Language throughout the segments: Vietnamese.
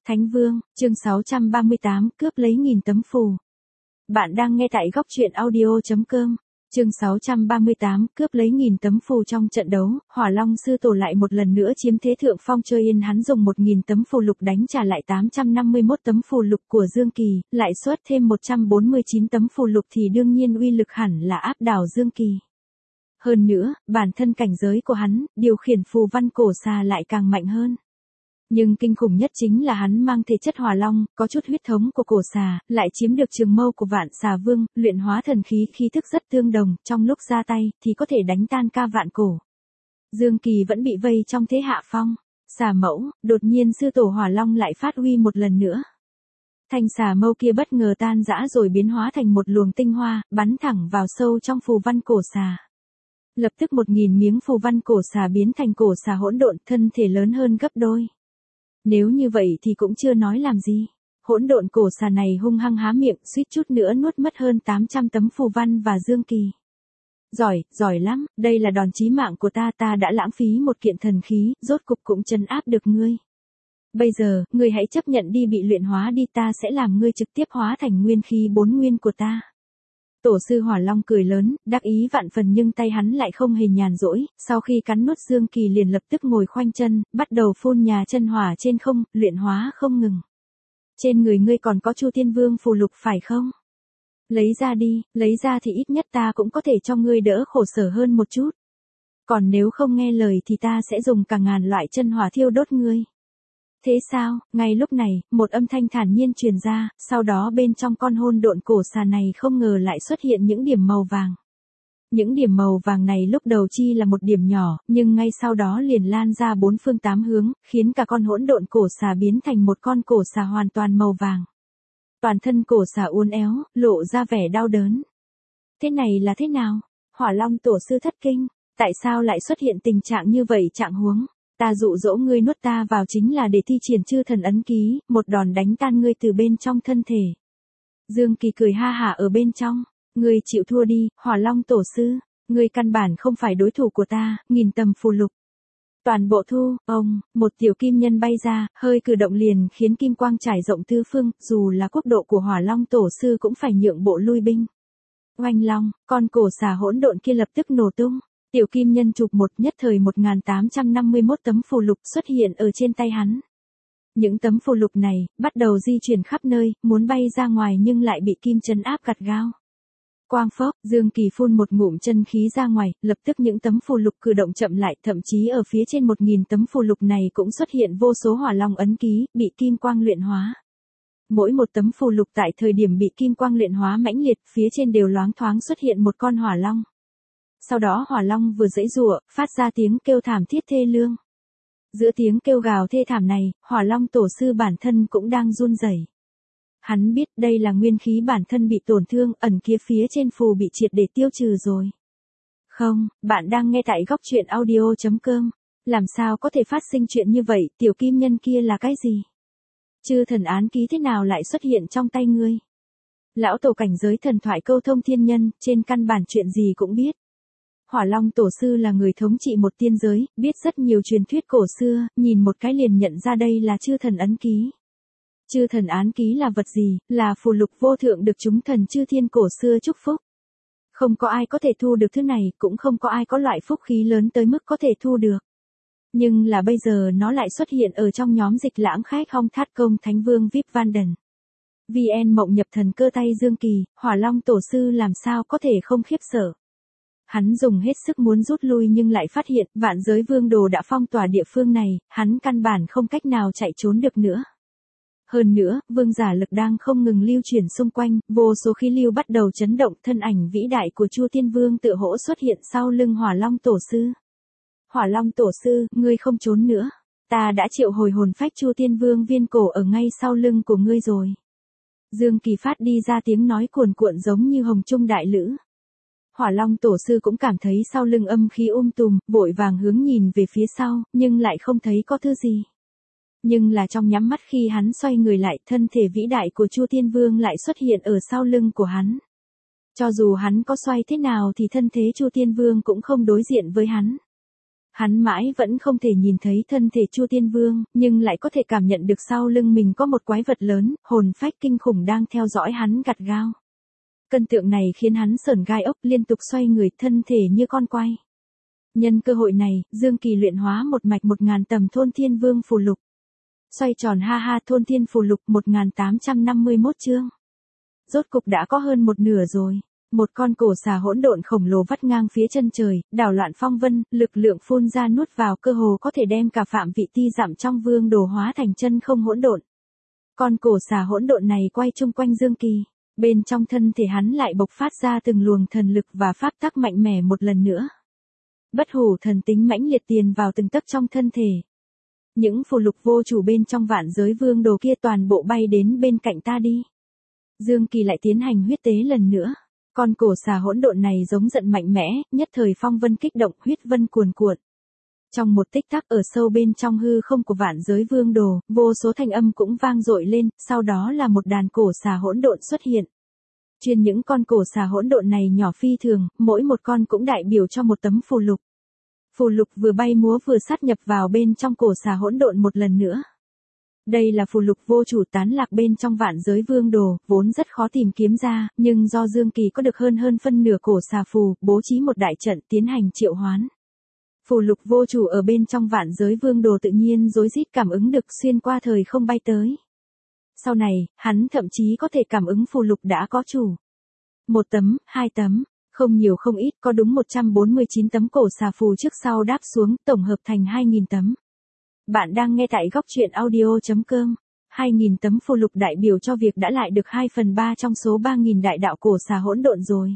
Thánh Vương, chương 638, cướp lấy 1000 tấm phù. Bạn đang nghe tại góc truyện audio.com. Chương 638, cướp lấy 1000 tấm phù trong trận đấu, Hỏa Long sư tổ lại một lần nữa chiếm thế thượng phong. Chơi yên hắn dùng 1000 tấm phù lục đánh trả lại 851 tấm phù lục của Dương Kỳ, lại xuất thêm 149 tấm phù lục thì đương nhiên uy lực hẳn là áp đảo Dương Kỳ. Hơn nữa, bản thân cảnh giới của hắn, điều khiển phù văn cổ xà lại càng mạnh hơn. Nhưng kinh khủng nhất chính là hắn mang thể chất hỏa long, có chút huyết thống của cổ xà, lại chiếm được trường mâu của vạn xà vương, luyện hóa thần khí khí thức rất tương đồng, trong lúc ra tay, thì có thể đánh tan ca vạn cổ. Dương Kỳ vẫn bị vây trong thế hạ phong. Xà mẫu, đột nhiên sư tổ hỏa long lại phát huy một lần nữa. Thanh xà mâu kia bất ngờ tan rã rồi biến hóa thành một luồng tinh hoa, bắn thẳng vào sâu trong phù văn cổ xà. Lập tức 1000 miếng phù văn cổ xà biến thành cổ xà hỗn độn, thân thể lớn hơn gấp đôi. Nếu như vậy thì cũng chưa nói làm gì. Hỗn độn cổ xà này hung hăng há miệng, suýt chút nữa nuốt mất hơn 800 tấm phù văn và Dương Kỳ. Giỏi lắm, đây là đòn chí mạng của ta đã lãng phí một kiện thần khí, rốt cục cũng trấn áp được ngươi. Bây giờ, ngươi hãy chấp nhận đi bị luyện hóa đi, ta sẽ làm ngươi trực tiếp hóa thành nguyên khí 4 nguyên của ta. Tổ sư Hỏa Long cười lớn, đắc ý vạn phần nhưng tay hắn lại không hề nhàn rỗi, sau khi cắn nuốt Dương Kỳ liền lập tức ngồi khoanh chân, bắt đầu phun nhà chân hỏa trên không, luyện hóa không ngừng. Trên người ngươi còn có Chu Tiên Vương phù lục phải không? Lấy ra đi, lấy ra thì ít nhất ta cũng có thể cho ngươi đỡ khổ sở hơn một chút. Còn nếu không nghe lời thì ta sẽ dùng cả ngàn loại chân hỏa thiêu đốt ngươi. Thế sao? Ngay lúc này, một âm thanh thản nhiên truyền ra, sau đó bên trong con hỗn độn cổ xà này không ngờ lại xuất hiện những điểm màu vàng. Những điểm màu vàng này lúc đầu chi là một điểm nhỏ, nhưng ngay sau đó liền lan ra 4 phương 8 hướng, khiến cả con hỗn độn cổ xà biến thành một con cổ xà hoàn toàn màu vàng. Toàn thân cổ xà uốn éo, lộ ra vẻ đau đớn. Thế này là thế nào? Hỏa Long tổ sư thất kinh, tại sao lại xuất hiện tình trạng như vậy trạng huống? Ta dụ dỗ ngươi nuốt ta vào chính là để thi triển chư thần ấn ký, một đòn đánh tan ngươi từ bên trong thân thể. Dương Kỳ cười ha hả ở bên trong, ngươi chịu thua đi, Hỏa Long tổ sư, ngươi căn bản không phải đối thủ của ta, 1000 tấm phù lục. Toàn bộ thu, một tiểu kim nhân bay ra, hơi cử động liền khiến kim quang trải rộng tứ phương, dù là quốc độ của Hỏa Long tổ sư cũng phải nhượng bộ lui binh. Oanh long, con cổ xà hỗn độn kia lập tức nổ tung. Tiểu kim nhân chụp một nhất thời 1851 tấm phù lục xuất hiện ở trên tay hắn. Những tấm phù lục này, bắt đầu di chuyển khắp nơi, muốn bay ra ngoài nhưng lại bị kim trấn áp gắt gao. Quang phốc, Dương Kỳ phun một ngụm chân khí ra ngoài, lập tức những tấm phù lục cử động chậm lại, thậm chí ở phía trên 1000 tấm phù lục này cũng xuất hiện vô số hỏa long ấn ký, bị kim quang luyện hóa. Mỗi một tấm phù lục tại thời điểm bị kim quang luyện hóa mãnh liệt, phía trên đều loáng thoáng xuất hiện một con hỏa long. Sau đó hỏa long vừa giãy giụa, phát ra tiếng kêu thảm thiết thê lương. Giữa tiếng kêu gào thê thảm này, Hỏa Long tổ sư bản thân cũng đang run rẩy. Hắn biết đây là nguyên khí bản thân bị tổn thương, ẩn kia phía trên phù bị triệt để tiêu trừ rồi. Không, bạn đang nghe tại góc truyện audio.com. Làm sao có thể phát sinh chuyện như vậy, tiểu kim nhân kia là cái gì? Chư thần án ký thế nào lại xuất hiện trong tay ngươi? Lão tổ cảnh giới thần thoại câu thông thiên nhân, trên căn bản chuyện gì cũng biết. Hỏa Long tổ sư là người thống trị một tiên giới, biết rất nhiều truyền thuyết cổ xưa, nhìn một cái liền nhận ra đây là chư thần ấn ký. Chư thần án ký là vật gì? Là phù lục vô thượng được chúng thần chư thiên cổ xưa chúc phúc. Không có ai có thể thu được thứ này, cũng không có ai có loại phúc khí lớn tới mức có thể thu được. Nhưng là bây giờ nó lại xuất hiện ở trong nhóm dịch lãng khách Hong Thát Công Thánh Vương VIP Vanden. VN mộng nhập thần cơ tay Dương Kỳ, Hỏa Long tổ sư làm sao có thể không khiếp sợ. Hắn dùng hết sức muốn rút lui nhưng lại phát hiện vạn giới vương đồ đã phong tỏa địa phương này, hắn căn bản không cách nào chạy trốn được nữa. Hơn nữa, vương giả lực đang không ngừng lưu chuyển xung quanh, vô số khí lưu bắt đầu chấn động, thân ảnh vĩ đại của Chu Tiên Vương tựa hỗ xuất hiện sau lưng Hỏa Long tổ sư. Hỏa Long tổ sư, ngươi không trốn nữa. Ta đã triệu hồi hồn phách Chu Tiên Vương viên cổ ở ngay sau lưng của ngươi rồi. Dương Kỳ phát đi ra tiếng nói cuồn cuộn giống như hồng trung đại lữ. Hỏa Long tổ sư cũng cảm thấy sau lưng âm khí tùm, vội vàng hướng nhìn về phía sau, nhưng lại không thấy có thứ gì. Nhưng là trong nhắm mắt khi hắn xoay người lại, thân thể vĩ đại của Chu Tiên Vương lại xuất hiện ở sau lưng của hắn. Cho dù hắn có xoay thế nào thì thân thế Chu Tiên Vương cũng không đối diện với hắn. Hắn mãi vẫn không thể nhìn thấy thân thể Chu Tiên Vương, nhưng lại có thể cảm nhận được sau lưng mình có một quái vật lớn, hồn phách kinh khủng đang theo dõi hắn gắt gao. Cân tượng này khiến hắn sởn gai ốc, liên tục xoay người, thân thể như con quay. Nhân cơ hội này, Dương Kỳ luyện hóa một mạch 1000 tầm Thôn Thiên Vương phù lục. Xoay tròn ha ha, Thôn Thiên phù lục 1851 chương. Rốt cục đã có hơn một nửa rồi. Một con cổ xà hỗn độn khổng lồ vắt ngang phía chân trời, đảo loạn phong vân, lực lượng phun ra nuốt vào, cơ hồ có thể đem cả phạm vị ti dặm trong vương đồ hóa thành chân không hỗn độn. Con cổ xà hỗn độn này quay chung quanh Dương Kỳ, bên trong thân thể hắn lại bộc phát ra từng luồng thần lực và pháp tắc mạnh mẽ một lần nữa. Bất hủ thần tính mãnh liệt tiền vào từng tấc trong thân thể. Những phù lục vô chủ bên trong vạn giới vương đồ kia toàn bộ bay đến bên cạnh ta đi. Dương Kỳ lại tiến hành huyết tế lần nữa. Con cổ xà hỗn độn này giống giận mạnh mẽ, nhất thời phong vân kích động, huyết vân cuồn cuộn. Trong một tích tắc, ở sâu bên trong hư không của vạn giới vương đồ, vô số thanh âm cũng vang dội lên, sau đó là một đàn cổ xà hỗn độn xuất hiện. Chuyên những con cổ xà hỗn độn này nhỏ phi thường, mỗi một con cũng đại biểu cho một tấm phù lục. Phù lục vừa bay múa vừa sát nhập vào bên trong cổ xà hỗn độn một lần nữa. Đây là phù lục vô chủ tán lạc bên trong vạn giới vương đồ, vốn rất khó tìm kiếm ra, nhưng do Dương Kỳ có được hơn phân nửa cổ xà phù, bố trí một đại trận tiến hành triệu hoán. Phù lục vô chủ ở bên trong vạn giới vương đồ tự nhiên rối rít cảm ứng được, xuyên qua thời không bay tới. Sau này, hắn thậm chí có thể cảm ứng phù lục đã có chủ. 1 tấm, 2 tấm, không nhiều không ít, có đúng 149 tấm cổ xà phù trước sau đáp xuống, tổng hợp thành 2000 tấm. Bạn đang nghe tại góc truyện audio.com. 2000 tấm phù lục đại biểu cho việc đã lại được 2/3 trong số 3000 đại đạo cổ xà hỗn độn rồi.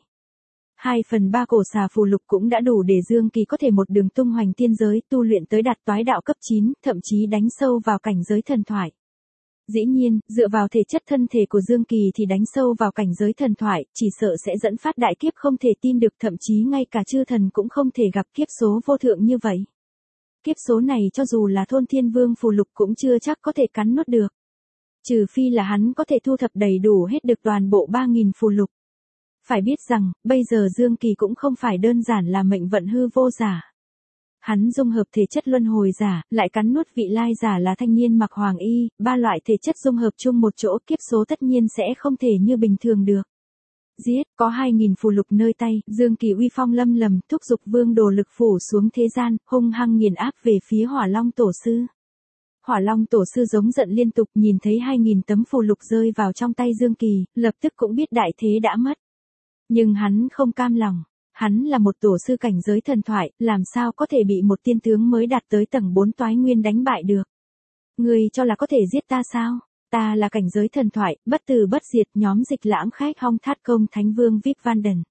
2/3 cổ xà phù lục cũng đã đủ để Dương Kỳ có thể một đường tung hoành tiên giới, tu luyện tới đạt toái đạo cấp 9, thậm chí đánh sâu vào cảnh giới thần thoại. Dĩ nhiên, dựa vào thể chất thân thể của Dương Kỳ thì đánh sâu vào cảnh giới thần thoại, chỉ sợ sẽ dẫn phát đại kiếp không thể tin được, thậm chí ngay cả chư thần cũng không thể gặp kiếp số vô thượng như vậy. Kiếp số này cho dù là Thôn Thiên Vương phù lục cũng chưa chắc có thể cắn nuốt được. Trừ phi là hắn có thể thu thập đầy đủ hết được toàn bộ 3000 phù lục. Phải biết rằng, bây giờ Dương Kỳ cũng không phải đơn giản là mệnh vận hư vô giả. Hắn dung hợp thể chất luân hồi giả, lại cắn nuốt vị lai giả là thanh niên mặc hoàng y, 3 loại thể chất dung hợp chung một chỗ, kiếp số tất nhiên sẽ không thể như bình thường được. Giết, có 2000 phù lục nơi tay, Dương Kỳ uy phong lâm lầm, thúc giục vương đồ lực phủ xuống thế gian, hung hăng nghiền áp về phía Hỏa Long Tổ Sư. Hỏa Long Tổ Sư giống giận liên tục, nhìn thấy 2000 tấm phù lục rơi vào trong tay Dương Kỳ, lập tức cũng biết đại thế đã mất. Nhưng hắn không cam lòng, hắn là một tổ sư cảnh giới thần thoại, làm sao có thể bị một tiên tướng mới đạt tới tầng 4 toái nguyên đánh bại được. Ngươi cho là có thể giết ta sao? Ta là cảnh giới thần thoại, bất tử bất diệt, nhóm Dịch Lãm Khách Hong Thát Công Thánh Vương Vip Van Đần.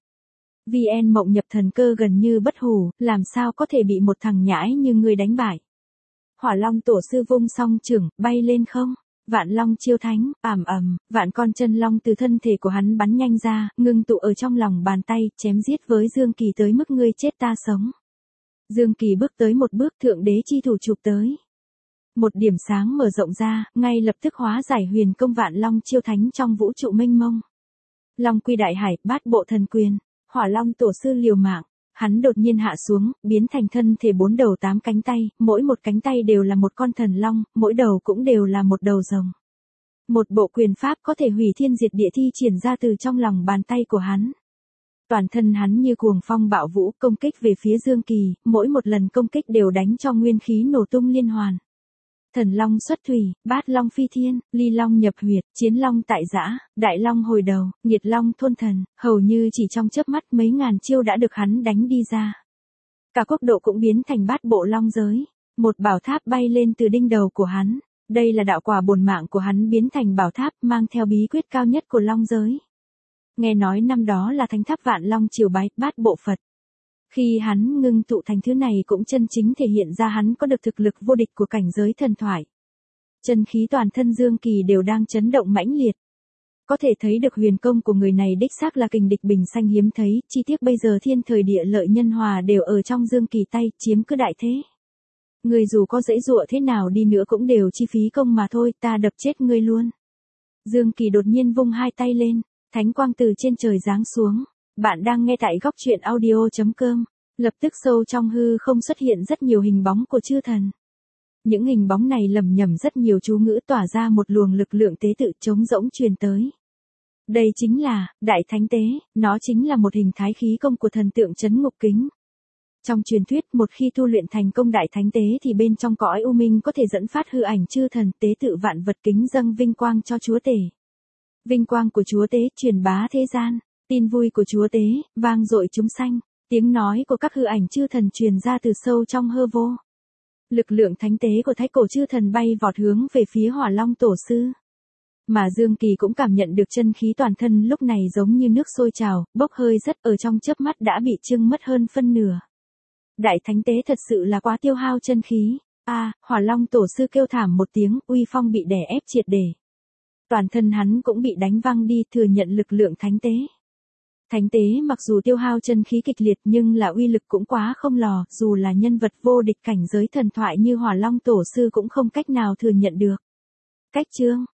VN Mộng Nhập Thần Cơ gần như bất hủ, làm sao có thể bị một thằng nhãi như ngươi đánh bại. Hỏa Long Tổ Sư vung song chưởng, bay lên không. Vạn Long chiêu thánh, vạn con chân long từ thân thể của hắn bắn nhanh ra, ngưng tụ ở trong lòng bàn tay, chém giết với Dương Kỳ tới mức ngươi chết ta sống. Dương Kỳ bước tới một bước, thượng đế chi thủ chụp tới. Một điểm sáng mở rộng ra, ngay lập tức hóa giải huyền công Vạn Long chiêu thánh trong vũ trụ mênh mông. Long quy đại hải, bát bộ thần quyền, Hỏa Long Tổ Sư liều mạng. Hắn đột nhiên hạ xuống, biến thành thân thể 4 đầu 8 cánh tay, mỗi một cánh tay đều là một con thần long, mỗi đầu cũng đều là một đầu rồng. Một bộ quyền pháp có thể hủy thiên diệt địa thi triển ra từ trong lòng bàn tay của hắn. Toàn thân hắn như cuồng phong bạo vũ, công kích về phía Dương Kỳ, mỗi một lần công kích đều đánh cho nguyên khí nổ tung liên hoàn. Thần long xuất thủy, bát long phi thiên, ly long nhập huyệt, chiến long tại giã, đại long hồi đầu, nghiệt long thôn thần, hầu như chỉ trong chớp mắt mấy ngàn chiêu đã được hắn đánh đi ra. Cả quốc độ cũng biến thành bát bộ long giới, một bảo tháp bay lên từ đỉnh đầu của hắn. Đây là đạo quả bổn mạng của hắn biến thành bảo tháp, mang theo bí quyết cao nhất của long giới. Nghe nói năm đó là thánh tháp Vạn Long triều bái, bát bộ Phật. Khi hắn ngưng tụ thành thứ này cũng chân chính thể hiện ra hắn có được thực lực vô địch của cảnh giới thần thoại. Chân khí toàn thân Dương Kỳ đều đang chấn động mãnh liệt. Có thể thấy được huyền công của người này đích xác là kình địch bình xanh hiếm thấy, chi tiết bây giờ thiên thời địa lợi nhân hòa đều ở trong Dương Kỳ tay, chiếm cứ đại thế. Người dù có dễ dụa thế nào đi nữa cũng đều chi phí công mà thôi, ta đập chết ngươi luôn. Dương Kỳ đột nhiên vung hai tay lên, thánh quang từ trên trời giáng xuống. Bạn đang nghe tại góc truyện audio.com. Lập tức sâu trong hư không xuất hiện rất nhiều hình bóng của chư thần. Những hình bóng này lẩm nhẩm rất nhiều chú ngữ tỏa ra một luồng lực lượng tế tự trống rỗng truyền tới. Đây chính là Đại Thánh Tế, nó chính là một hình thái khí công của thần tượng trấn ngục kính. Trong truyền thuyết một khi tu luyện thành công Đại Thánh Tế thì bên trong cõi u minh có thể dẫn phát hư ảnh chư thần tế tự vạn vật kính dâng vinh quang cho Chúa Tể. Vinh quang của Chúa Tế truyền bá thế gian, tin vui của Chúa Tế, vang dội chúng sanh, tiếng nói của các hư ảnh chư thần truyền ra từ sâu trong hư vô. Lực lượng thánh tế của thái cổ chư thần bay vọt hướng về phía Hỏa Long Tổ Sư. Mà Dương Kỳ cũng cảm nhận được chân khí toàn thân lúc này giống như nước sôi trào, bốc hơi rất ở trong chớp mắt đã bị chưng mất hơn phân nửa. Đại Thánh Tế thật sự là quá tiêu hao chân khí. Hỏa Long Tổ Sư kêu thảm một tiếng, uy phong bị đè ép triệt để. Toàn thân hắn cũng bị đánh văng đi, thừa nhận lực lượng thánh tế. Thánh tế mặc dù tiêu hao chân khí kịch liệt nhưng là uy lực cũng quá không lò, dù là nhân vật vô địch cảnh giới thần thoại như Hỏa Long Tổ Sư cũng không cách nào thừa nhận được. Cách chương